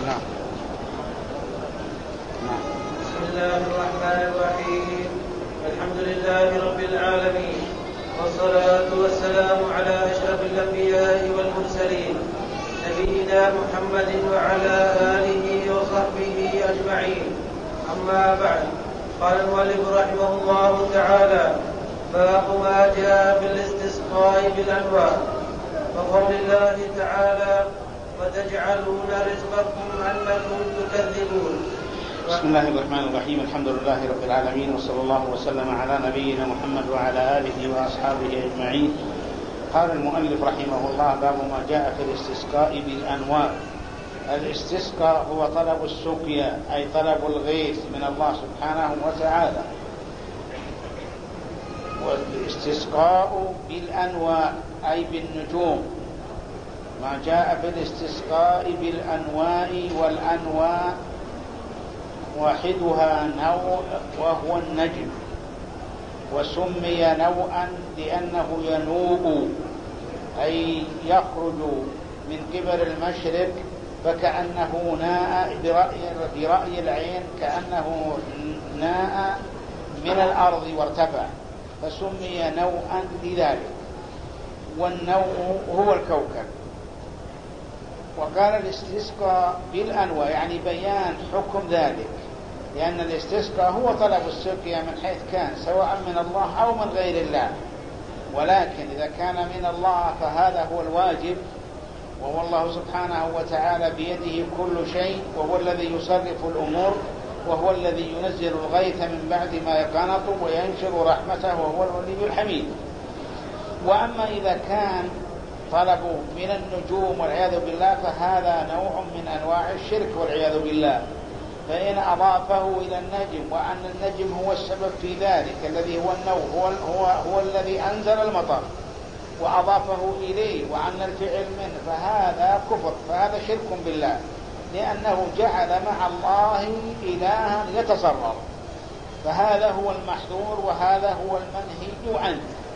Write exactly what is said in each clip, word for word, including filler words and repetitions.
نعم. نعم. بسم الله الرحمن الرحيم. الحمد لله رب العالمين، والصلاة والسلام على أشرف الأنبياء والمرسلين نبينا محمد وعلى آله وصحبه أجمعين. أما بعد، قال المؤلف رحمه الله تعالى: باب ما جاء في الاستسقاء بالأنواع. وقول الله تعالى: وتجعلون رزقكم أنكم تكذبون. بسم الله الرحمن الرحيم. الحمد لله رب العالمين، وصلى الله وسلم على نبينا محمد وعلى آله وأصحابه أجمعين. قال المؤلف رحمه الله: باب ما جاء في الاستسقاء بالأنواع. الاستسقاء هو طلب السقيا، أي طلب الغيث من الله سبحانه وتعالى. والاستسقاء بالأنواع أي بالنجوم. ما جاء في الاستسقاء بالأنواع، والأنواع واحدها نوع وهو النجم، وسمي نوعا لأنه ينوء أي يخرج من قبل المشرق، فكأنه ناء برأي, برأي العين، كأنه ناء من الأرض وارتفع، فسمي نوعا لذلك. والنوء هو الكوكب. وقال الاستسقاء بالأنواع يعني بيان حكم ذلك، لأن الاستسقاء هو طلب السقيا من حيث كان، سواء من الله أو من غير الله. ولكن إذا كان من الله فهذا هو الواجب، وهو الله سبحانه وتعالى بيده كل شيء، وهو الذي يصرف الأمور، وهو الذي ينزل الغيث من بعد ما يقنط وينشر رحمته، وهو الولي الحميد. وأما إذا كان طلبوا من النجوم والعياذ بالله فهذا نوع من أنواع الشرك والعياذ بالله. فإن أضافه إلى النجم، وأن النجم هو السبب في ذلك الذي هو النوع، هو, هو, هو الذي أنزل المطر، وأضافه إليه، وأن الفعل منه، فهذا كفر، فهذا شرك بالله، لأنه جعل مع الله إلها يتصرف. فهذا هو المحذور، وهذا هو المنهي عنه.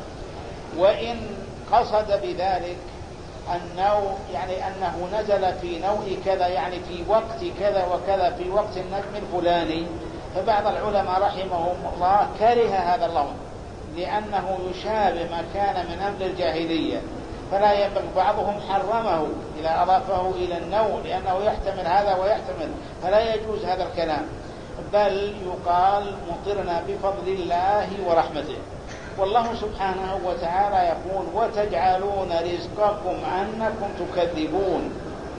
وإن قصد بذلك النوع يعني أنه نزل في نوع كذا، يعني في وقت كذا وكذا، في وقت النجم الفلاني، فبعض العلماء رحمهم الله كره هذا اللون، لأنه يشابه ما كان من أمر الجاهلية، فلا ينبغي. بعضهم حرمه إذا أضافه إلى النوع، لأنه يحتمل هذا ويحتمل، فلا يجوز هذا الكلام، بل يقال مطرنا بفضل الله ورحمته. والله سبحانه وتعالى يقول: وتجعلون رزقكم أنكم تكذبون،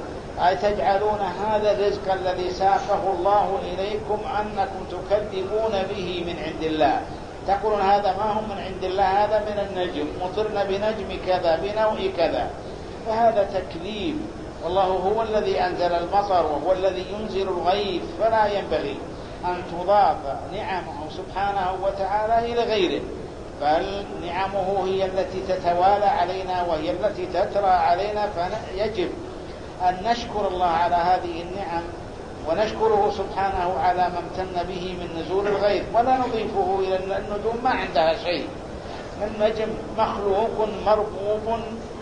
أي تجعلون هذا الرزق الذي ساقه الله إليكم أنكم تكذبون به من عند الله. تقولون هذا ما هو من عند الله، هذا من النجم، مطرنا بنجم كذا بنوع كذا، فهذا تكذيب. والله هو الذي أنزل المطر، وهو الذي ينزل الغيث، فلا ينبغي أن تضاف نعمه سبحانه وتعالى إلى غيره، بل نعمه هي التي تتوالى علينا، وهي التي تترى علينا، فيجب أن نشكر الله على هذه النعم، ونشكره سبحانه على ما امتن به من نزول الغيث، ولا نضيفه إلى النجوم ما عندها شيء. النجم مخلوق مربوب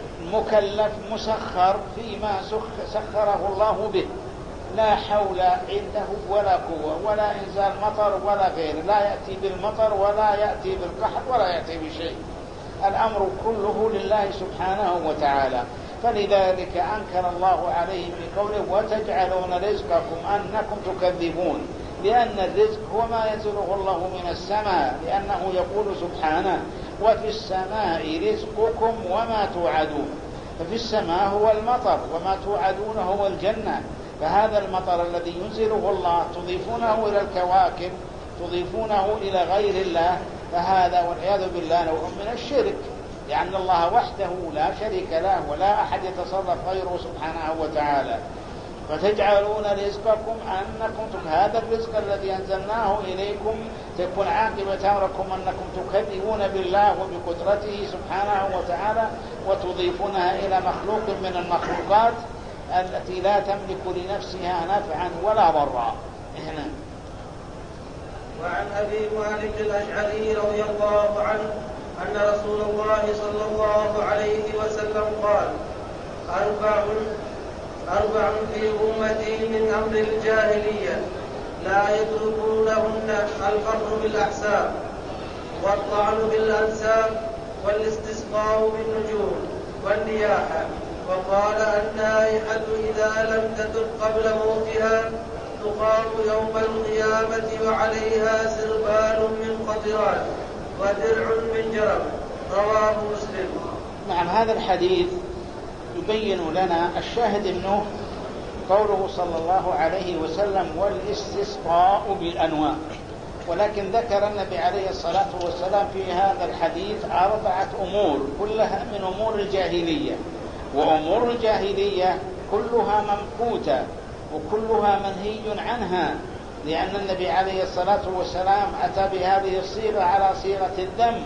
مكلف مسخر فيما سخره الله به، لا حول عنده ولا قوة، ولا إنزال مطر ولا غير، لا يأتي بالمطر ولا يأتي بالقحط ولا يأتي بشيء، الأمر كله لله سبحانه وتعالى. فلذلك أنكر الله عليه بقوله: وتجعلون رزقكم أنكم تكذبون، لأن الرزق هو ما ينزله الله من السماء، لأنه يقول سبحانه: وفي السماء رزقكم وما توعدون. ففي السماء هو المطر، وما توعدون هو الجنة. فهذا المطر الذي ينزله الله تضيفونه إلى الكواكب، تضيفونه إلى غير الله، فهذا والعياذ بالله نوع من الشرك، لأن الله وحده لا شريك له، ولا أحد يتصرف غيره سبحانه وتعالى. فتجعلون رزقكم أنكم، هذا الرزق الذي أنزلناه إليكم تكون عاقبة أمركم أنكم تكذبون بالله وبقدرته سبحانه وتعالى، وتضيفونها إلى مخلوق من المخلوقات التي لا تملك لنفسها نفعا ولا ضرا. هنا. وعن أبي مالك الأشعري رضي الله عنه أن رسول الله صلى الله عليه وسلم قال: أربع أربع في أمتي من أمر الجاهلية لا يتركونهن: الفخر بالأحساب، والطعن بالأنساب، والاستسقاء بالنجوم، والنياحة. وقال: النائحة إذا لم تتب قبل موتها تقام يوم القيامة وعليها سربال من قطران ودرع من جرب. رواه مسلم. نعم، هذا الحديث يبين لنا الشاهد منه قوله صلى الله عليه وسلم: والاستسقاء بالأنواع. ولكن ذكر النبي عليه الصلاة والسلام في هذا الحديث أربعة أمور كلها من أمور الجاهلية، وأمور الجاهلية كلها ممقوتة وكلها منهي عنها، لأن النبي عليه الصلاة والسلام أتى بهذه الصيغة على صيغة الذم.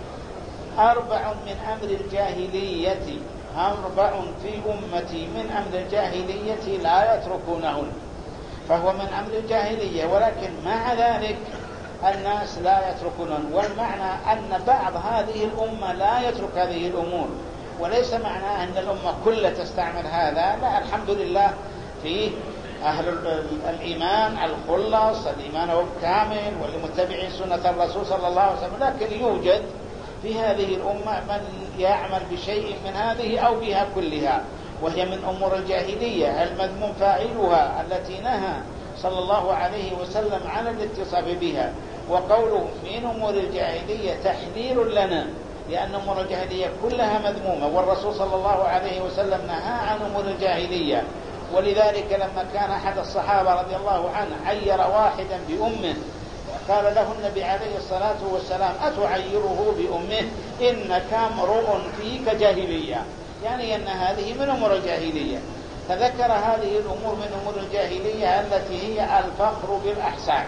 أربع من أمر الجاهلية، أربع في أمتي من أمر الجاهلية لا يتركونهن، فهو من أمر الجاهلية، ولكن مع ذلك الناس لا يتركونهن. والمعنى أن بعض هذه الأمة لا يترك هذه الأمور، وليس معناه أن الأمة كلها تستعمل هذا، لا، الحمد لله في أهل الإيمان الخلص، الإيمان هو الكامل والمتبعين سنة الرسول صلى الله عليه وسلم، لكن يوجد في هذه الأمة من يعمل بشيء من هذه أو بها كلها، وهي من أمور الجاهلية المذموم فاعلها، التي نهى صلى الله عليه وسلم عن الاتصاف بها. وقوله من أمور الجاهلية تحذير لنا، لأن أمور الجاهلية كلها مذمومة، والرسول صلى الله عليه وسلم نهى عن أمور الجاهلية. ولذلك لما كان أحد الصحابة رضي الله عنه عير واحدا بأمه، قال له النبي عليه الصلاة والسلام: أتعيره بأمه؟ إنك امرؤ فيك جاهلية، يعني أن هذه من أمور الجاهلية. فذكر هذه الأمور من أمور الجاهلية التي هي الفخر بالأحساب،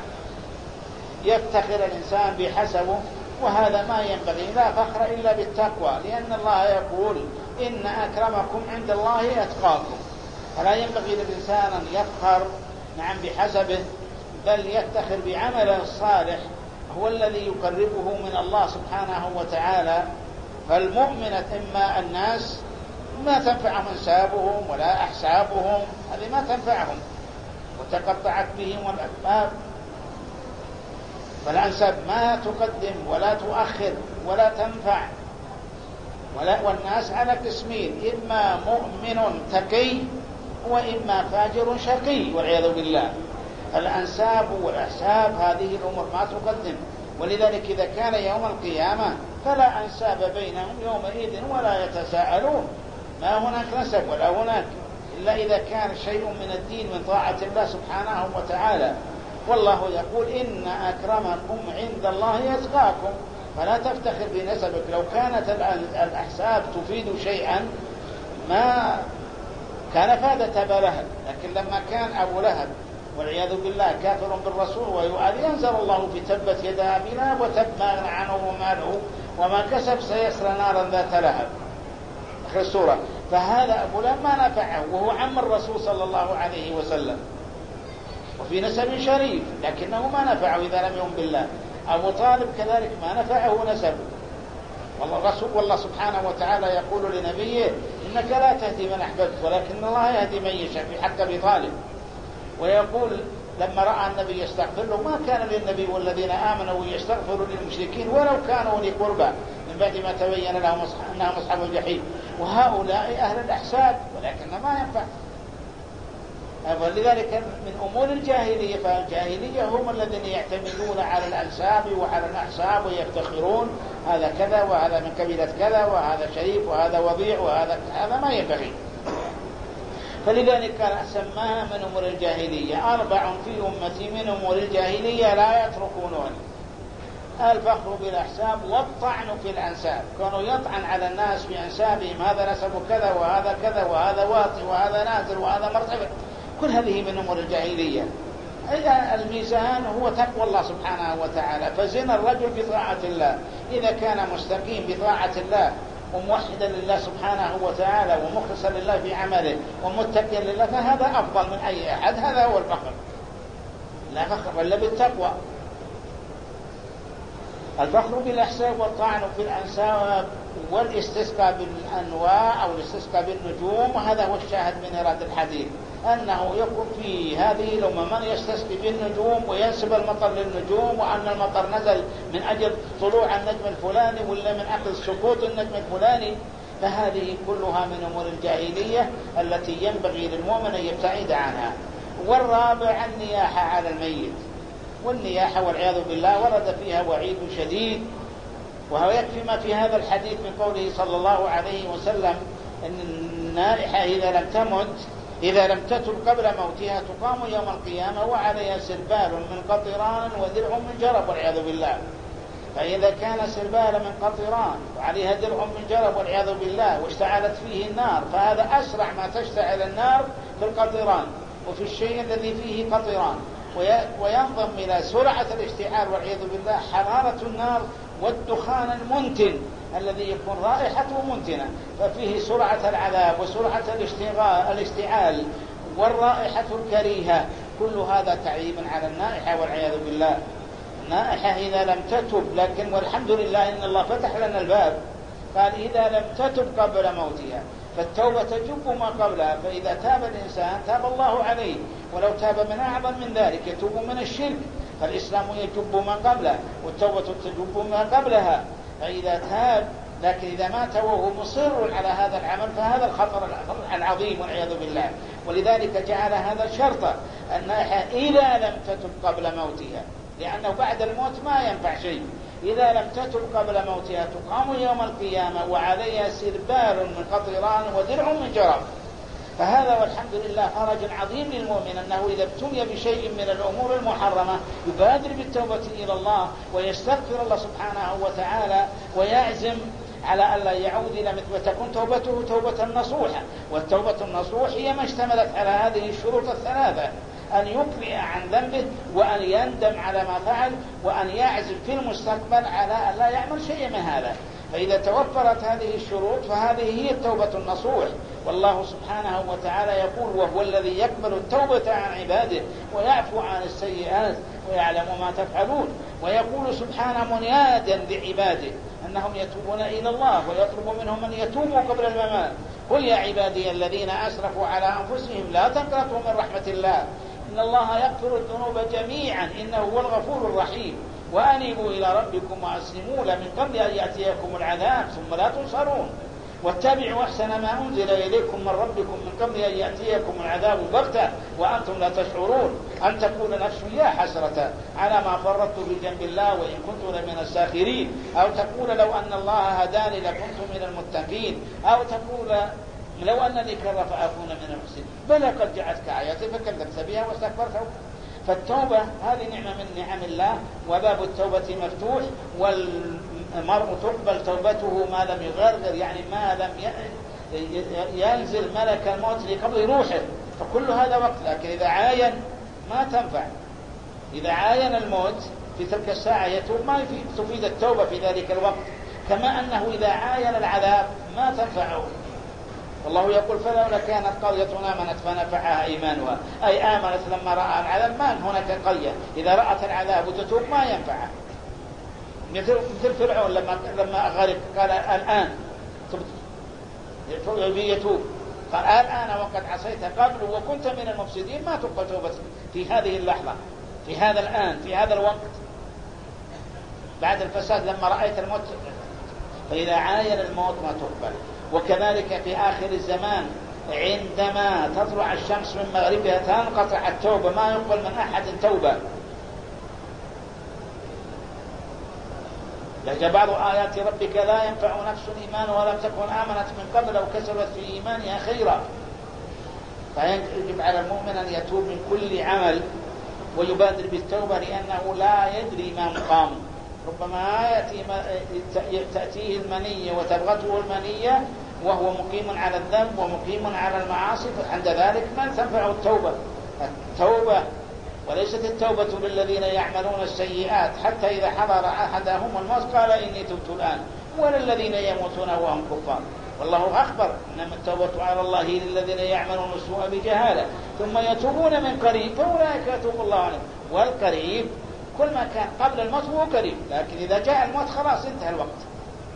يفتخر الإنسان بحسبه، وهذا ما ينبغي، لا فخر إلا بالتقوى، لأن الله يقول: إن أكرمكم عند الله أتقاكم. فلا ينبغي للإنسان أن يفخر نعم بحسبه، بل يفتخر بعمله الصالح، هو الذي يقربه من الله سبحانه وتعالى. فالمؤمنة إما الناس ما تنفعهم أنسابهم ولا أحسابهم، هذه ما تنفعهم، وتقطعت بهم الأسباب، فالأنساب ما تقدم ولا تؤخر ولا تنفع. ولا والناس على قسمين: إما مؤمن تقي وإما فاجر شقي والعياذ بالله. الأنساب والأحساب هذه الأمور ما تقدم، ولذلك إذا كان يوم القيامة فلا أنساب بينهم يومئذ ولا يتساءلون، ما هناك نسب ولا هناك، إلا إذا كان شيء من الدين من طاعة الله سبحانه وتعالى. والله يقول: إن أكرمكم عند الله أتقاكم. فلا تفتخر بنسبك. لو كانت الأحساب تفيد شيئا ما كان فادت أبا لهب، لكن لما كان أبو لهب والعياذ بالله كافر بالرسول ويؤذي، أنزل الله في تبت يدا أبي لهب وتب ما أغنى عنه وماله وما كسب سيصلى نارا ذات لهب، آخر السورة. فهذا أبو لهب ما نفعه، وهو عم الرسول صلى الله عليه وسلم وفي نسب شريف، لكنه ما نفعه إذا لم يؤمن بالله. أبو طالب كذلك ما نفعه نسبه. والله رسول والله سبحانه وتعالى يقول لنبيه: إنك لا تهدي من أحببت ولكن الله يهدي من يشاء، في حق أبي طالب. ويقول لما رأى النبي يستغفر له: ما كان للنبي والذين آمنوا يستغفروا للمشركين ولو كانوا أولي قربى من بعد ما تبين لهم أنهم أصحاب الجحيم. وهؤلاء أهل الأحساب، ولكن ما ينفع. ولذلك من أمور الجاهلية، فالجاهلية هم الذين يعتمدون على الأنساب وعلى الأحساب ويفتخرون: هذا كذا وهذا من قبيلة كذا وهذا شريف وهذا وضيع وهذا هذا ما ينبغي. فلذلك سماها من أمور الجاهلية. أربع في أمتي من أمور الجاهلية لا يتركونون: الفخر بالأحساب، والطعن في الأنساب، كانوا يطعن على الناس بأنسابهم: هذا نسب كذا وهذا كذا وهذا واطي وهذا نازل وهذا مرتفع. كل هذه من أمور الجاهلية. الميزان هو تقوى الله سبحانه وتعالى، فزن الرجل بطاعة الله، إذا كان مستقيم بطاعة الله وموحدا لله سبحانه وتعالى ومخلصا لله في عمله ومتقيا لله، فهذا أفضل من أي أحد. هذا هو الفخر، لا فخر إلا بالتقوى. الفخر بالأحساب والطعن في الأنساب والاستسقاء بالأنواع أو الاستسقاء بالنجوم، وهذا هو الشاهد من إيراد الحديث، أنه يكون في هذه الأمة من يستسقي بالنجوم وينسب المطر للنجوم، وأن المطر نزل من أجل طلوع النجم الفلاني ولا من أجل سقوط النجم الفلاني. فهذه كلها من أمور الجاهلية التي ينبغي للمؤمن أن يبتعد عنها. والرابع النياحة على الميت، والنياحة والعياذ بالله ورد فيها وعيد شديد، وهو يكفي ما في هذا الحديث من قوله صلى الله عليه وسلم أن النائحة إذا لم تمت إذا لم تتب قبل موتها تقام يوم القيامة وعليها سربال من قطران ودرع من جرب والعياذ بالله. فإذا كان سربال من قطران وعليها درع من جرب والعياذ بالله واشتعلت فيه النار، فهذا أسرع ما تشتعل النار في القطران وفي الشيء الذي فيه قطران، وينضم إلى سرعة الاشتعال والعياذ بالله حرارة النار والدخان المنتن الذي يكون رائحته منتنة، ففيه سرعة العذاب وسرعة الاشتعال والرائحة الكريهة. كل هذا تعذيب على النائحة والعياذ بالله. النائحة إذا لم تتب، لكن والحمد لله إن الله فتح لنا الباب، قال إذا لم تتب قبل موتها فالتوبة تجب ما قبلها، فإذا تاب الإنسان تاب الله عليه، ولو تاب من أعظم من ذلك يتوب من الشرك، فالإسلام يجب ما قبله والتوبة تجب ما قبلها. فإذا تاب، لكن إذا مات وهو مصر على هذا العمل فهذا الخطر العظيم والعياذ بالله. ولذلك جعل هذا شرطا، النائحة إذا لم تتب قبل موتها، لأنه بعد الموت ما ينفع شيء. إذا لم تتب قبل موتها تقام يوم القيامة وعليها سربال من قطران ودرع من جرب. فهذا والحمد لله فرج عظيم للمؤمن، أنه إذا ابتلي بشيء من الأمور المحرمة يبادر بالتوبة إلى الله ويستغفر الله سبحانه وتعالى ويعزم على ألا يعود إلى مثل، وتكون توبته توبة نصوحة. والتوبة النصوح هي ما اشتملت على هذه الشروط الثلاثة: أن يقلع عن ذنبه، وأن يندم على ما فعل، وأن يعزم في المستقبل على أن لا يعمل شيء من هذا. فإذا توفرت هذه الشروط فهذه هي التوبة النصوح. والله سبحانه وتعالى يقول: وهو الذي يقبل التوبة عن عباده ويعفو عن السيئات ويعلم ما تفعلون. ويقول سبحانه منادا لعباده أنهم يتوبون إلى الله ويطلب منهم أن يتوبوا قبل الممات: قل يا عبادي الذين أسرفوا على أنفسهم لا تقنطوا من رحمة الله إن الله يغفر الذنوب جميعا إنه هو الغفور الرحيم وأنيبوا إلى ربكم وأسلموا له من قبل أن يأتيكم العذاب ثم لا تنصرون واتبعوا أحسن ما أنزل إليكم من ربكم من قبل أن يأتيكم العذاب بغتة وأنتم لا تشعرون أن تقول نفس يا حسرة على ما فرطت في جنب الله وإن كنت لمن الساخرين، أو تقول لو أن الله هداني لكنت من المتقين، أو تقول لو أنني كر فأكون من المحسنين. بلى قد جاءتك آياتي فكذبت بها واستكبرت. فالتوبة هذه نعمة من نعم الله، وباب التوبة مفتوح، والمرء تقبل توبته ما لم يغرغر، يعني ما لم ينزل ملك الموت لقبض روحه، فكل هذا وقت. لكن إذا عاين ما تنفع، إذا عاين الموت في تلك الساعة يتوب ما تفيد التوبة في ذلك الوقت، كما أنه إذا عاين العذاب ما تنفعه. والله يقول: فلولا كانت قرية آمنت فنفعها إيمانها، أي آمنت لما رأى العذاب. ما هناك قرية إذا رأت العذاب وتتوب ما ينفعها، مثل فرعون لما لما غرق قال الآن يتوب، قال الآن وقد عصيت قبل وكنت من المفسدين. ما تقبل توبتك في هذه اللحظة، في هذا الآن، في هذا الوقت بعد الفساد لما رأيت الموت. فإذا عاين الموت ما تقبل. وكذلك في آخر الزمان عندما تطلع الشمس من مغربها تنقطع التوبة، ما يقبل من أحد توبة. لك بعض آيات ربك لا ينفع نفس إيمان ولم تكن آمنت من قبل أو كسبت في إيمانها خيرا. فيجب على المؤمن أن يتوب من كل عمل ويبادر بالتوبة، لأنه لا يدري ما مقام. ربما يأتي تأتيه المنية وتبغته المنية وهو مقيم على الذنب ومقيم على المعاصي، عند ذلك ما تنفع التوبة. التوبة وليست التوبة للذين يعملون السيئات حتى إذا حضر أحدهم الموت قال إني تبت الآن، ولا الذين يموتون وهم كفار. والله أخبر إنما التوبة على الله للذين يعملون السوء بجهالة ثم يتوبون من قريب فأولئك يتوب الله عليهم. والقريب كل ما كان قبل الموت هو قريب، لكن إذا جاء الموت خلاص انتهى الوقت.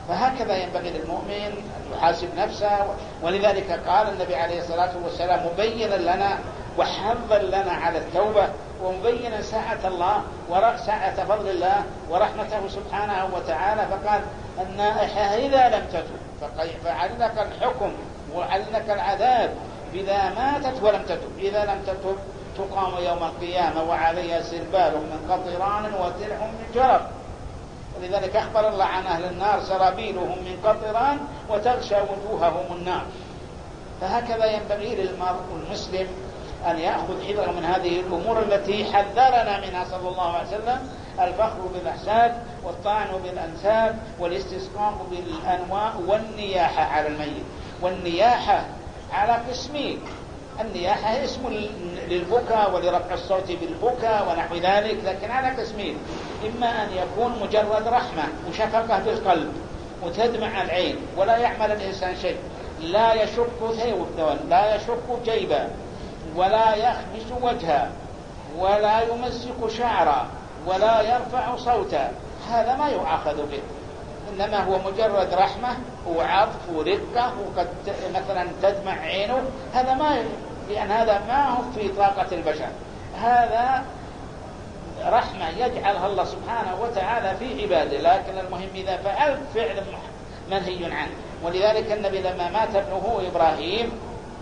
فهكذا ينبغي للمؤمن أن يحاسب نفسه. ولذلك قال النبي عليه الصلاة والسلام مبينا لنا وحظا لنا على التوبة، ومبينا سعة الله وسعة فضل الله ورحمته سبحانه وتعالى، فقال النائحة إذا لم تتب فعلك الحكم وعلك العذاب إذا ماتت ولم تتب. إذا لم تتب تقام يوم القيامة وعليها سربال من قطران ودرع من جرب. ولذلك أخبر الله عن أهل النار سرابيلهم من قطران وتغشى وجوههم النار. فهكذا ينبغي للمرء المسلم أن يأخذ حذره من هذه الأمور التي حذرنا منها صلى الله عليه وسلم: الفخر بالأحساب والطعن بالأنساب والاستسقاء بالأنواء والنياحة على الميت. والنياحة على قسمين: النياحة اسم للبكاء ولرفع الصوت بالبكاء ونحو ذلك، لكن على قسمين: إما أن يكون مجرد رحمة وشفقة بالقلب وتدمع العين ولا يعمل الإنسان شيء، لا يشق ثوبا لا يشق جيبا ولا يخمس وجها ولا يمسك شعرا ولا يرفع صوتا، هذا ما يؤاخذ به. إنما هو مجرد رحمة وعطف ورقة وقد مثلا تدمع عينه، هذا ما، لأن هذا ما هو في طاقة البشر، هذا رحمة يجعلها الله سبحانه وتعالى في عباده. لكن المهم إذا فعلت فعل منهي عنه. ولذلك النبي لما مات ابنه إبراهيم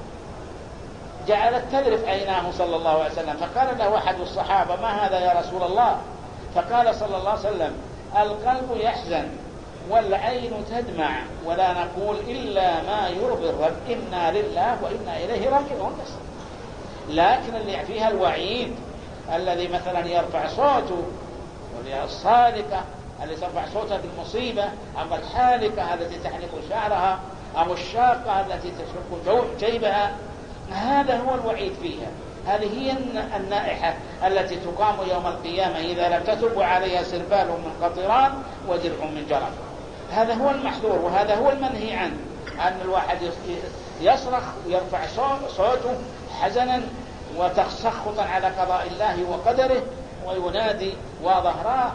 جعلت تذرف عيناه صلى الله عليه وسلم، فقال له أحد الصحابة: ما هذا يا رسول الله؟ فقال صلى الله عليه وسلم: القلب يحزن والعين تدمع ولا نقول إلا ما يرضي الرب، إنا لله وإنا إليه راجعون. بس لكن اللي فيها الوعيد الذي مثلا يرفع صوته، والصالقة التي ترفع صوتها بالمصيبة، أو الحالقة التي تحلق شعرها، أو الشاقة التي تشق جيبها، هذا هو الوعيد فيها. هذه هي النائحة التي تقام يوم القيامة إذا لم تتب عليها سربال من قطران ودرع من جرب. هذا هو المحذور وهذا هو المنهي عنه، أن الواحد يصرخ ويرفع صوته حزنا وتسخطا على قضاء الله وقدره، وينادي وظهراه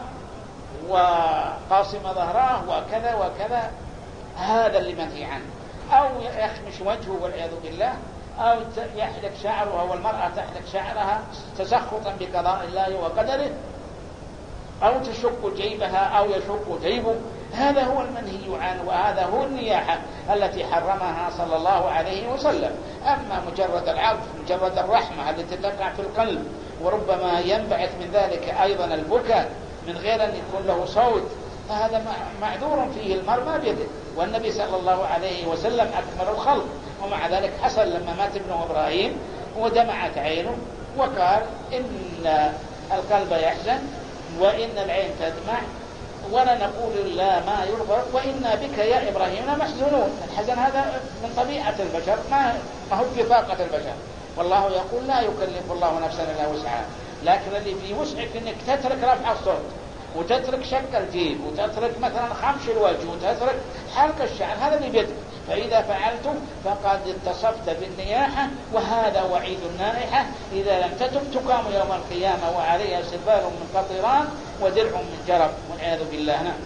وقاصم ظهراه وكذا وكذا، هذا اللي منهي عنه. أو يخمش وجهه والعياذ بالله، أو يحلق شعرها والمرأة تحلق شعرها تسخطا بقضاء الله وقدره، أو تشق جيبها أو يشق جيبه، هذا هو المنهي عنه، وهذا هو النياحة التي حرمها صلى الله عليه وسلم. أما مجرد العطف، مجرد الرحمة التي تقع في القلب، وربما ينبعث من ذلك أيضا البكاء من غير أن يكون له صوت، فهذا معذور فيه، المرء ما بيده. والنبي صلى الله عليه وسلم أكمل الخلق، ومع ذلك حصل لما مات ابنه إبراهيم ودمعت عينه وقال: إن القلب يحزن وإن العين تدمع ولا نقول لا ما يرضى وإنا بك يا إبراهيم محزونون. الحزن هذا من طبيعة البشر، ما هو في طاقة البشر، والله يقول: لا يكلف الله نفسا إلا وسعها. لكن اللي في وسعك انك تترك رفع الصوت وتترك شق الجيب وتترك مثلا خمش الوجه وتترك حلق الشعر، هذا اللي بيدك. فإذا فعلتم فقد اتصفت بالنياحة، وهذا وعيد النائحة: إذا لم تتب تقام يوم القيامة وعليها سربال من قطران ودرع من جرب، والعياذ بالله. نعم.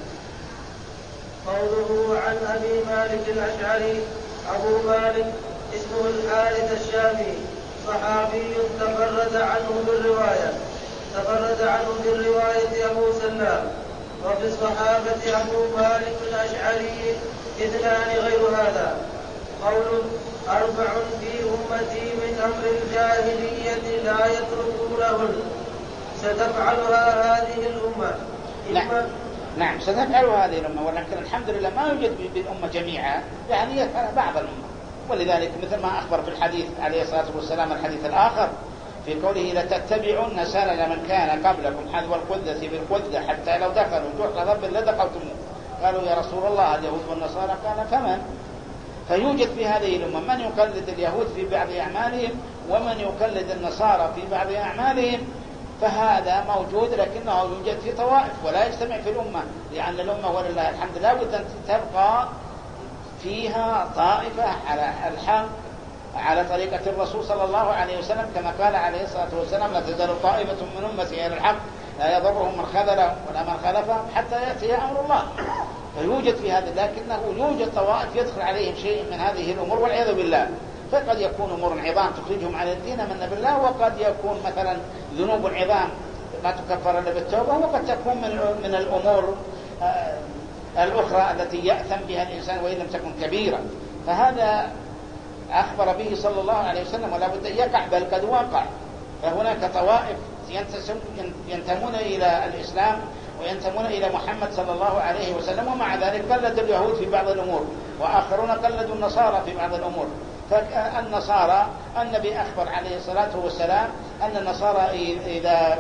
قوله عن أبي مالك الأشعري: أبو مالك اسمه الحارث الشامي، صحابي تفرد عنه بالرواية تفرد عنه بالرواية أبو سلام. وفي الصحابة أبو مالك الأشعري اثنان غير هذا. قول: أربع في أمتي من أمر الجاهلية لا يتركونهن ستفعلها هذه الأمة. نعم. نعم ستفعلها هذه الأمة، ولكن الحمد لله ما يوجد بالأمة جميعا، يعني يفعل بعض الأمة. ولذلك مثل ما أخبر في الحديث عليه الصلاة والسلام الحديث الآخر في قوله: لتتبعن سنن من كان قبلكم حذو القذة بالقذة حتى لو دخلوا جحر ذنب لدخلتموه. قالوا: يا رسول الله اليهود والنصارى؟ قال: فمن؟ فيوجد في هذه الأمة من يقلد اليهود في بعض أعمالهم ومن يقلد النصارى في بعض أعمالهم، فهذا موجود، لكنه يوجد في طوائف ولا يجتمع في الأمة، لأن الأمة ولله الحمد لا بد أن تبقى فيها طائفة على الحق على طريقة الرسول صلى الله عليه وسلم، كما قال عليه الصلاة والسلام: لا تزال طائفة من أمتي على الحق لا يضرهم من خذلهم ولا من خلفهم حتى يأتي أمر الله. فيوجد في هذا، لكنه يوجد طوائف يدخل عليهم شيء من هذه الأمور والعياذ بالله، فقد يكون أمور عظام تخرجهم عن الدين من بالله، وقد يكون مثلا ذنوب عظام ما تكفر إلا بالتوبة، وقد تكون من من الأمور الأخرى التي يأثم بها الإنسان وإن لم تكن كبيرة. فهذا أخبر به صلى الله عليه وسلم ولا بد أن يقع، بل قد وقع. فهناك طوائف ينتمون إلى الإسلام وينتمون إلى محمد صلى الله عليه وسلم، ومع ذلك قلدوا اليهود في بعض الأمور، وآخرون قلدوا النصارى في بعض الأمور. فالنصارى النبي أخبر عليه الصلاة والسلام أن النصارى إذا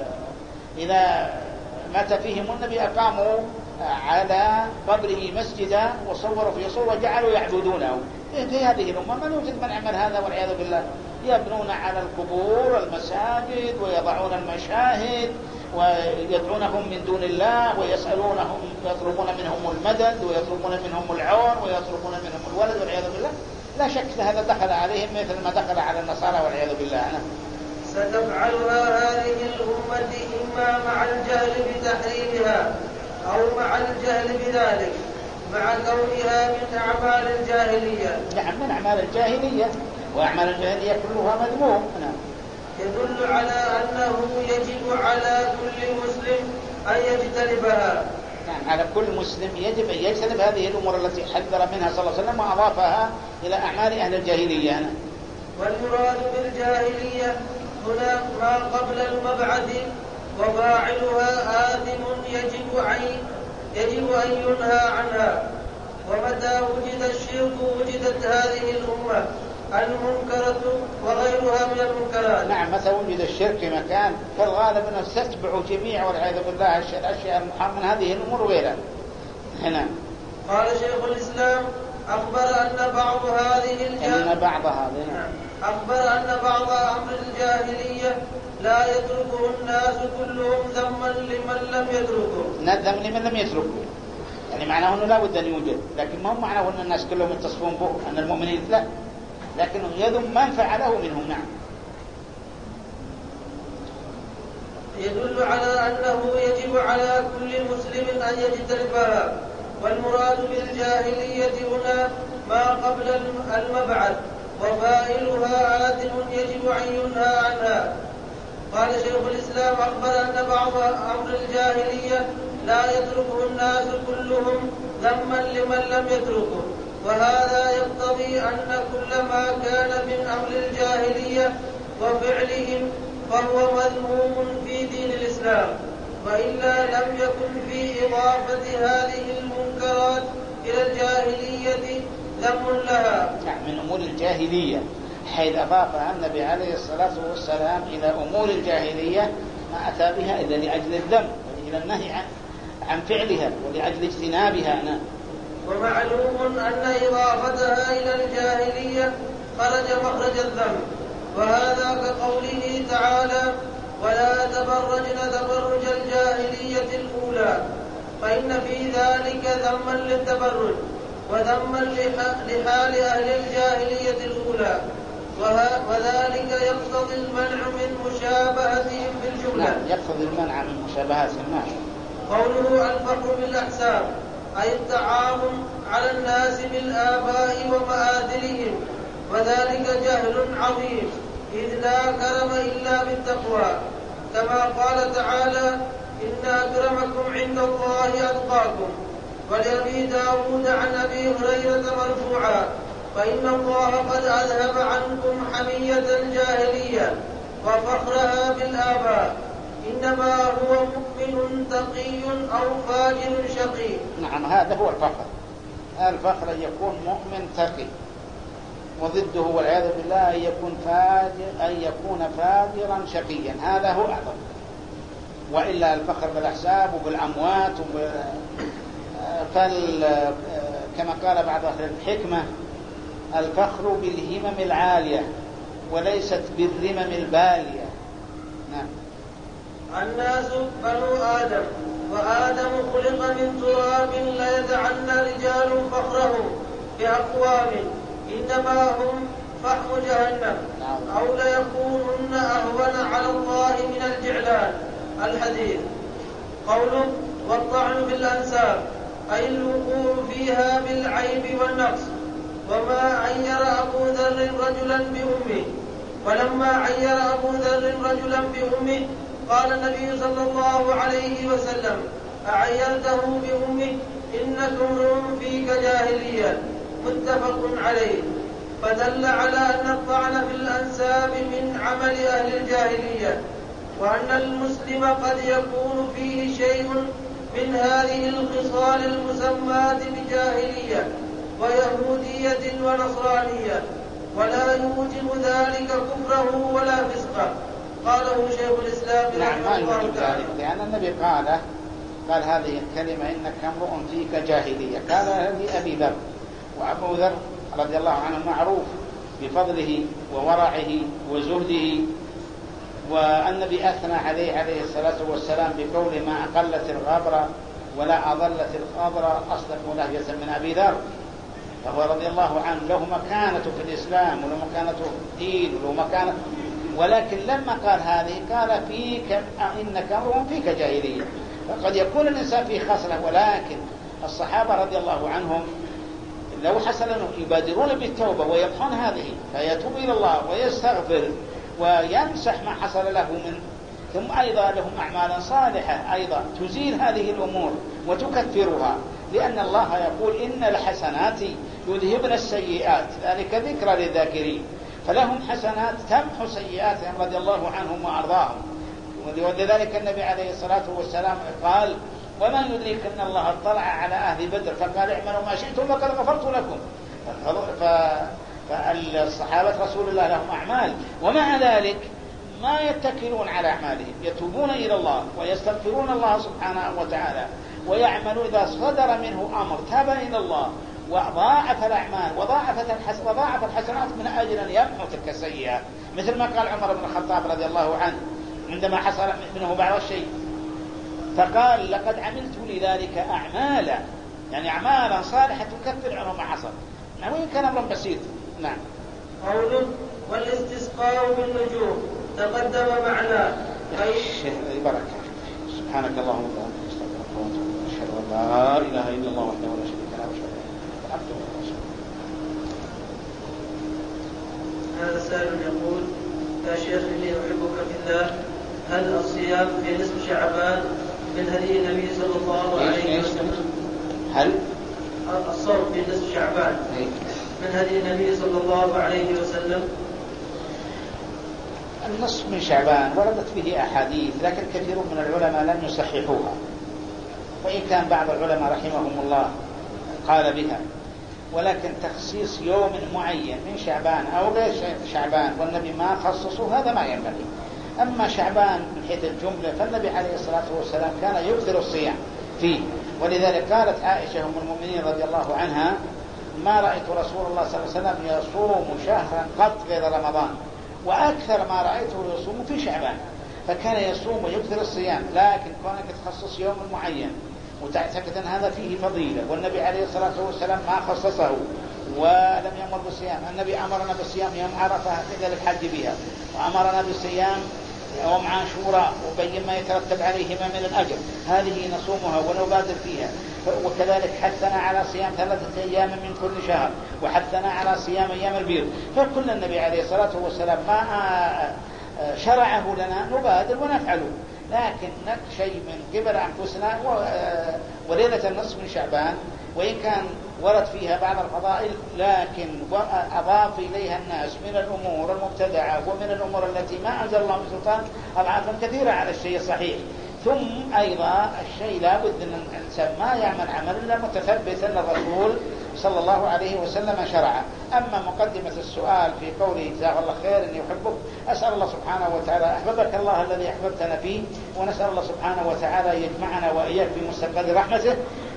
إذا مات فيهم النبي أقاموا على قبره مسجدا وصوروا فيه صور وجعلوا يعبدونه. في هذه الأمة من يوجد من عمل هذا والعياذ بالله، يبنون على القبور المساجد ويضعون المشاهد ويدعونهم من دون الله ويسألونهم، يطلبون منهم المدد ويطلبون منهم العون ويطلبون منهم الولد والعياذ بالله. لا شك هذا دخل عليهم مثل ما دخل على النصارى والعياذ بالله. ستفعلها هذه الأمة إما مع الجهل بتحريمها أو مع الجهل بذلك، مع كونها من أعمال الجاهلية. نعم، من أعمال الجاهلية، وأعمال الجاهلية كلها مذموم. نعم. يدل على أنه يجب على كل مسلم أن يجتنبها. نعم، على كل مسلم يجب أن يجتنب هذه الأمور التي حذر منها صلى الله عليه وسلم وأضافها إلى أعمال أهل الجاهلية. والمراد بالجاهلية هنا ما قبل المبعث، وفاعلها آثم يجب أن يجب أن ينهى عنها. ومتى وجد الشرك وجدت هذه الأمة المنكرة وغيرها من المنكرات. نعم، متى وجد الشرك في مكان فالغالب أنه تتبع جميع والعياذ بالله الأشياء المحرمة من هذه الأمور وغيرها. هنا قال شيخ الإسلام أخبر أن بعض هذه الجاهلية أن بعض هذه أخبر أن بعض أمر الجاهلية لا يتركه الناس كلهم ذما لمن لم يتركه. ندم لمن لم يتركه، يعني معناه أنه لا بد أن يوجد، لكن ما هو معناه أن الناس كلهم يتصفون به أن المؤمنين لا، لكنه يذم من فعله منهم. نعم. يدل على أنه يجب على كل مسلم أن يجتنبها. والمراد بالجاهلية هنا ما قبل المبعث، وفاعلها آثم يجب أن ينهى عنها. قال شيخ الإسلام أخبر أن بعض أمر الجاهلية لا يتركه الناس كلهم ذما لمن لم يتركه، وهذا يقتضي أن كل ما كان من أمر الجاهلية وفعلهم فهو مذموم في دين الإسلام، وإلا لم يكن في إضافة هذه المنكرات إلى الجاهلية ذم لها. نعم، من أمور الجاهلية، حيث أضافها النبي عليه الصلاة والسلام إلى أمور الجاهلية ما أتى بها إلا لأجل الذم وإلى النهي عن عن فعلها ولأجل اجتنابها. نعم. ومعلوم أن إضافتها إلى الجاهلية خرج مخرج الذم، وهذا كقوله تعالى: ولا تبرجن تبرج الجاهلية الأولى، فإن في ذلك ذما للتبرج وذما لحال أهل الجاهلية الأولى، وذلك يقتضي المنع من مشابهتهم في الجملة. نعم، يقتضي المنع من مشابهتهم. نعم. قوله الفخر بالأحساب أي التعاون على الناس بالآباء ومآثرهم، وذلك جهل عظيم، إذ لا كرم إلا بالتقوى، كما قال تعالى: إن أكرمكم عند الله أتقاكم. ولأبي داود عن أبي هريرة مرفوعا: فإن الله قد أذهب عنكم حمية الجاهلية وفخرها بالآباء، إنما هو مؤمن تقي أو فاجر شقي. نعم، هذا هو الفخر. الفخر أن يكون مؤمن تقي، وضده والعياذ بالله أن يكون فاجر أن يكون فاجرا شقيا، هذا هو أعظم. وإلا الفخر بالأحساب وبالأموات وب... فال... كما قال بعض أهل الحكمة: الفخر بالهمم العالية وليست بالرمم البالية. نعم. الناس بنو آدم، وآدم خلق من تراب، ليدعن رجال فخرهم بأقوام إنما هم فحم جهنم، أو ليكونن أهون على الله من الجعلان. الحديث. قوله والطعن بالأنساب أي الوقوع فيها بالعيب والنقص. وما عير أبو ذر رجلا بأمه ولما عير أبو ذر رجلا بأمه قال النبي صلى الله عليه وسلم أعيرته بأمه إنك امرؤ فيك جاهلية. متفق عليه. فدل على أن الطعن في الأنساب من عمل أهل الجاهلية، وأن المسلم قد يكون فيه شيء من هذه الخصال المسماة بجاهلية ويهودية ونصرانية، ولا يوجب ذلك كفره ولا فسقه. قاله شيخ الإسلام رحمه الله تعالى. لأن النبي قال قال هذه الكلمة إنك امرؤ فيك جاهلية، قال لأبي ذر، وأبو ذر رضي الله عنه معروف بفضله وورعه وزهده، والنبي أثنى عليه عليه الصلاة والسلام بقول ما أقلت الغبر ولا أضلت الخضر أصدق لهجة من أبي ذر، فهو رضي الله عنه له مكانة في الإسلام وله مكانة في الدين وله مكانة، ولكن لما قال هذه قال فيك إنك امرؤ فيك جاهلية. فقد يكون الإنسان فيه خصلة، ولكن الصحابة رضي الله عنهم لو حصل لهم يبادرون بالتوبة ويمحون هذه فيتوب إلى الله ويستغفر ويمسح ما حصل له من، ثم أيضا لهم أعمالا صالحة أيضا تزيل هذه الأمور وتكفرها، لأن الله يقول إن الحسنات يذهبن السيئات ذلك ذكرى للذاكرين، فلهم حسنات تمحو سيئاتهم رضي الله عنهم وأرضاهم. ولذلك النبي عليه الصلاة والسلام قال وما يدريك أن الله اطلع على أهل بدر فقال اعملوا ما شئتم فقد غفرت لكم. فالصحابة رسول الله لهم أعمال، ومع ذلك ما يتكلون على أعمالهم، يتوبون إلى الله ويستغفرون الله سبحانه وتعالى ويعملوا إذا صدر منه أمر تاب إلى الله وضاعف الأعمال وضاعفت الحسن وضاعف الحسنات من أجل أن يمحو تلك السيئات، مثل ما قال عمر بن الخطاب رضي الله عنه عندما حصل منه بعض الشيء فقال لقد عملت لذلك أعمالا، يعني أعمالا صالحة تكفر عنه ما حصل، نعم وإن كان أمر بسيط. نعم. قوله والاستسقاء بالنجوم تقدم معناه أي بركة. سبحانك اللهم وبحمدك أشهد أن لا إله إلا الله وحده لا شريك له وأشهد أن عبده ورسوله. هذا سائل يقول يا شيخ إني أحبك في الله، هل الصيام في نصف شعبان من هدي النبي صلى الله عليه وسلم؟ هل الصوم في نصف شعبان من هدي النبي صلى الله عليه وسلم؟ النصف من شعبان وردت به أحاديث، لكن كثير من العلماء لم يصححوها، وإن كان بعض العلماء رحمهم الله قال بها، ولكن تخصيص يوم معين من شعبان أو غير شعبان والنبي ما خصصه هذا ما ينبغي. أما شعبان من حيث الجملة فالنبي عليه الصلاة والسلام كان يكثر الصيام فيه، ولذلك قالت عائشة أم المؤمنين رضي الله عنها ما رأيت رسول الله صلى الله عليه وسلم يصوم شهرا قط غير رمضان، وأكثر ما رأيته يصوم في شعبان، فكان يصوم ويكثر الصيام، لكن كونك تخصص يوم معين وتعتقد أن هذا فيه فضيلة، والنبي عليه الصلاة والسلام ما خصصه ولم يأمر بالصيام. النبي أمرنا بالصيام يوم عرفة إذا الحج بها، وأمرنا بالصيام يوم عاشوراء وبين ما يترتب عليهما من الأجر، هذه نصومها ونبادر فيها. وكذلك حثنا على صيام ثلاثة أيام من كل شهر، وحثنا على صيام أيام البيض، فكل النبي عليه الصلاة والسلام ما شرعه لنا نبادر ونفعله، لكن شيء من قبل أنفسنا. وليلة النصف من شعبان وإن كان ورد فيها بعض الفضائل، لكن أضاف إليها الناس من الأمور المبتدعة ومن الأمور التي ما أنزل الله من سلطان أضعافا كثيرة على الشيء الصحيح. ثم أيضا الشيء لا بد أن الإنسان ما يعمل عمل إلا متثبت أن الرسول صلى الله عليه وسلم شرع. أما مقدمة السؤال في قوله جزاك الله خير إني أحبك، أسأل الله سبحانه وتعالى أحببك الله الذي أحببتنا فيه، ونسأل الله سبحانه وتعالى يجمعنا وإياك في مستقبل رحمته.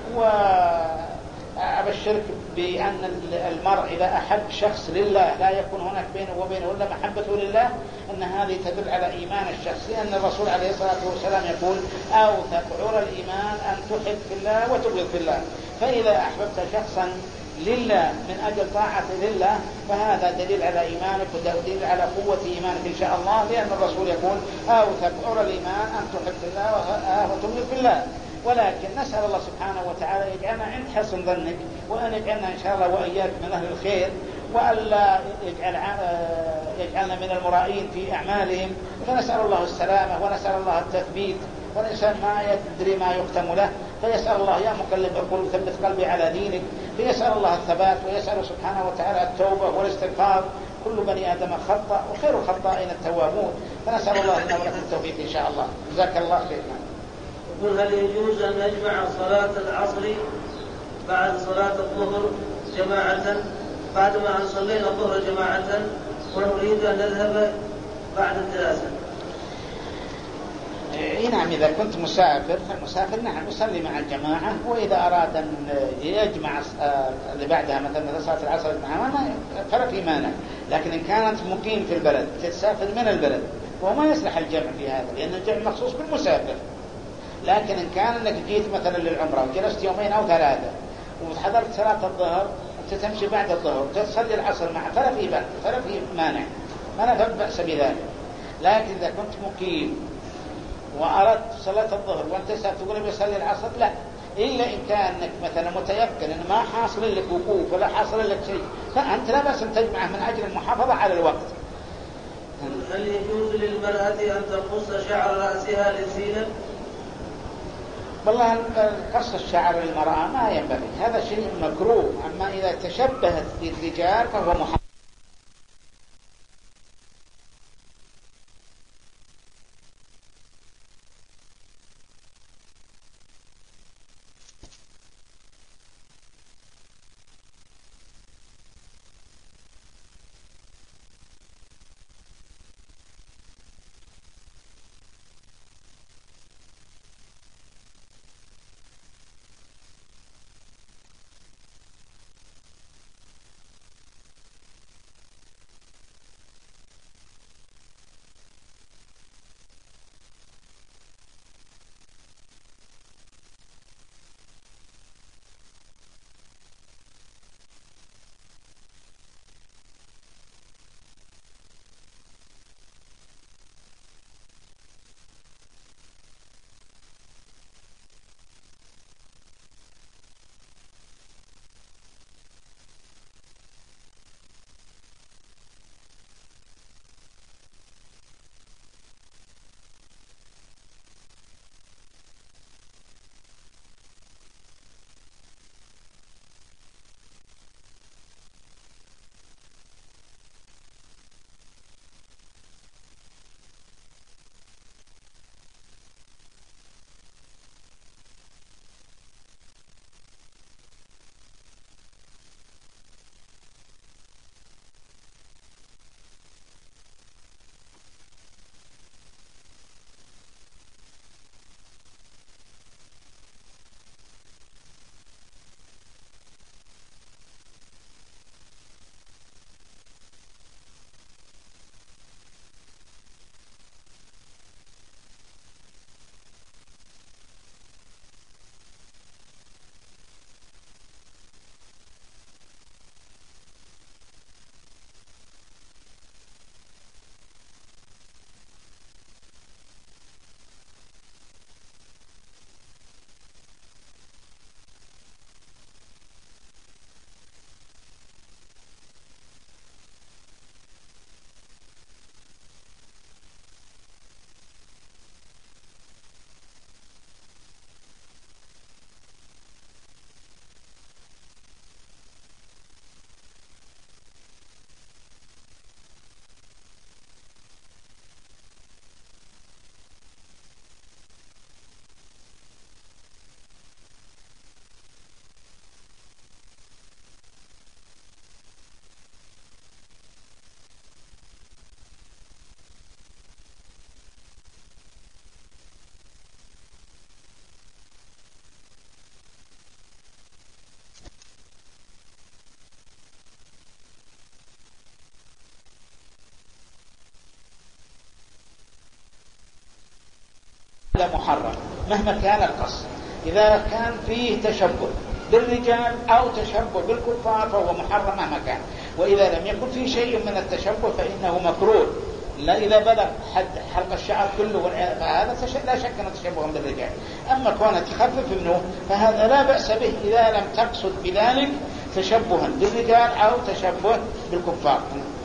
وأبشرك بأن المرء إذا أحب شخص لله لا يكون هناك بينه وبينه إلا محبته لله، أن هذه تدل على إيمان الشخص، لأن الرسول عليه الصلاة والسلام يقول أوثق عرى الإيمان أن تحب في الله وتبغض في الله. فإذا أحببت شخصا لله من أجل طاعة لله فهذا دليل على إيمانك ودليل على قوة إيمانك إن شاء الله، لأن الرسول يقول أوثق عرى الإيمان أن تحب في الله وتبغض في الله. ولكن نسأل الله سبحانه وتعالى يجعلنا عند حسن ظنك، وأن يجعلنا إن شاء الله وإياك من أهل الخير، وألا يجعل يجعلنا من المرائين في أعمالهم. فنسأل الله السلامة ونسأل الله التثبيت، والإنسان ما يدري ما يختم له، فيسأل الله يا مقلب القلوب ثبت قلبي على دينك، فيسأل الله الثبات، ويسأل سبحانه وتعالى التوبة والاستغفار. كل بني آدم خطأ وخير الخطائين التوابون، فنسأل الله لنا ولكم التوفيق إن شاء الله. جزاك الله خيرا. يقول هل يجوز أن نجمع صلاة العصر بعد صلاة الظهر جماعة بعدما أن صلينا الظهر جماعة ونريد أن نذهب بعد الدراسة؟ إيه نعم، إذا كنت مسافر فالمسافر نعم يصلي مع الجماعة، وإذا أراد أن يجمع اللي بعدها مثلا صلاة العصر معها فلا في مانع. لكن إن كانت مقيم في البلد تسافر من البلد وهو ما يصلح الجمع في هذا، لأن الجمع مخصوص بالمسافر. لكن إن كان أنك جيت مثلا للعمرة وجلست يومين أو ثلاثة وحضرت صلاة الظهر أنت تمشي بعد الظهر وتصلي العصر معه فلا في بأس، فلا في مانع، ما لا بأس بذلك. لكن إذا كنت مقيم وأردت صلاة الظهر وأنت ستقول بيصلي العصر لا، إلا إن كانك مثلا متيقن إن ما حاصل لك وقوف ولا حاصل لك شيء، فأنت لا بأس أن تجمعه من أجل المحافظة على الوقت. هل يجوز للمرأة أن تقص شعر رأسها للزينة؟ والله قص الشعر للمرأة ما ينبغي، هذا شيء مكروه. أما إذا تشبهت بالرجال فهو محرم. محرم مهما كان القصد. إذا كان فيه تشبه بالرجال أو تشبه بالكفار فهو محرم مهما كان، وإذا لم يكن فيه شيء من التشبه فإنه مكروه. لا إذا بلغ حد حلق الشعر كله فهذا لا شك أنه تشبه بالرجال. أما كونه تخفف منه فهذا لا بأس به إذا لم تقصد بذلك تشبها بالرجال أو تشبه بالكفار.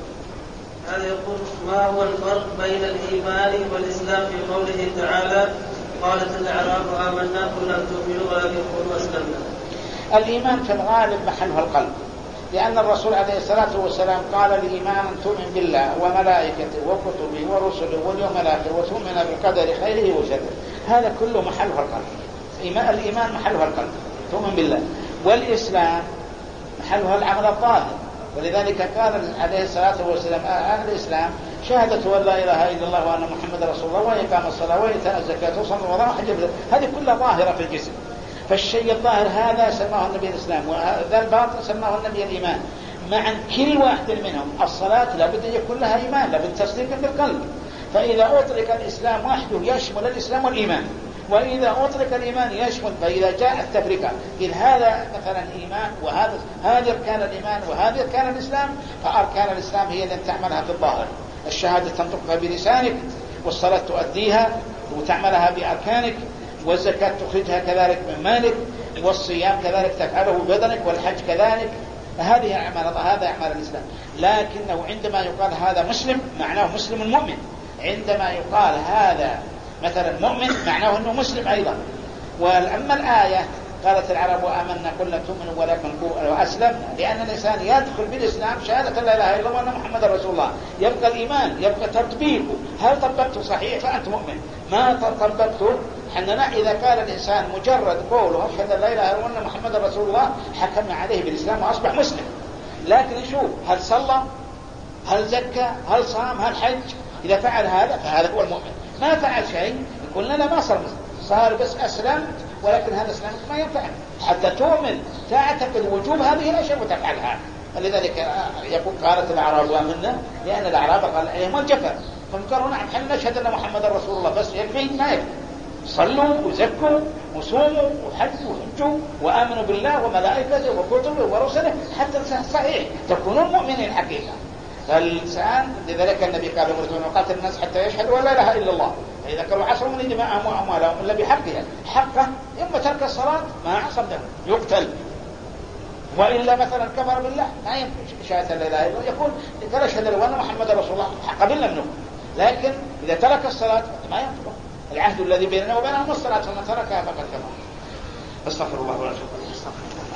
هذا يقول ما هو الفرق بين الإيمان والإسلام في قوله تعالى قالت الأعراب آمنا قل لم تؤمنوا ولكن قولوا أسلمنا؟ الإيمان في الغالب محله القلب، لأن الرسول عليه الصلاة والسلام قال الإيمان أن تؤمن بالله وملائكته وكتبه ورسله واليوم الآخر وتؤمن بالقدر خيره وشره، هذا كله محله القلب. الإيمان محله القلب تؤمن بالله، والإسلام محله العمل الظاهر، ولذلك قال عليه الصلاة والسلام أهل الإسلام شهادة أن لا إله إلا الله وأن محمد رسول الله وإقام الصلاة وإيتاء الزكاة وصوم رمضان وحج البيت، هذه كلها ظاهرة في الجسم. فالشيء الظاهر هذا سماه النبي الإسلام، وهذا الباطن سماه النبي الإيمان. مع كل واحد منهم الصلاة لابد أن يكون لها إيمان، لابد تصديق بالقلب. فإذا أطلق الإسلام وحده يشمل الإسلام والإيمان، وإذا أطلق الإيمان يشمل. فإذا جاء التفرقة إذ هذا مثلا إيمان وهذا هذه أركان الإيمان وهذه أركان الإسلام، فأركان الإسلام هي التي تعملها في الظاهر، الشهادة تنطقها بلسانك، والصلاة تؤديها وتعملها بأركانك، والزكاة تخرجها كذلك من مالك، والصيام كذلك تفعله ببدنك، والحج كذلك. هذه أعمال هذا أعمال الإسلام. لكنه عندما يقال هذا مسلم معناه مسلم مؤمن، عندما يقال هذا مثلا مؤمن معناه أنه مسلم أيضا. وأما الآية قالت العرب آمنا قل لم تؤمنوا ولكن قولوا أسلمنا، لأن الإنسان يدخل بالإسلام شهادة لا إله إلا الله وأن محمد رسول الله، يبقى الإيمان يبقى تطبيقه، هل طبقته صحيح فأنت مؤمن، ما طبقته حننا. إذا قال الإنسان مجرد قوله أشهد أن لا إله إلا الله وأن محمد رسول الله حكمنا عليه بالإسلام وأصبح مسلم. لكن نشوف هل صلى، هل زكى، هل صام، هل حج. إذا فعل هذا فهذا هو المؤمن. ما فعل شيء يقول لنا ما صار مسلم، صار بس أسلم، ولكن هذا إسلامك ما ينفع حتى تؤمن تعتقد وجوب هذه الأشياء وتفعلها. فلذلك يقول قالت الأعراب آمنا، لأن الأعراب قال عليهم الجفر، فقالوا نعم حنا نشهد أن محمد رسول الله بس يكفي ما يكفي، صلوا وزكوا وصوموا وحجوا وحجوا وآمنوا بالله وملائكته وكتبه ورسله حتى صحيح تكونوا مؤمنين حقيقة. فالإنسان لذلك النبي قال يمرتون وقاتل الناس حتى يشهدوا ولا إله إلا الله، فإذا كانوا عصروا من دماءهم وأموالهم إلا بحقها، حقه إما ترك الصلاة ما عصم دمه يقتل، وإلا مثلا كفر بالله ما يمكن شهادة لا إله إلا الله، يقول قال أشهد أن محمد رسول الله قبلنا منه. لكن إذا ترك الصلاة ما ينفع، العهد الذي بيننا وبينهم الصلاة فمن تركها فقد كفر. استغفر الله ونتوب إليه.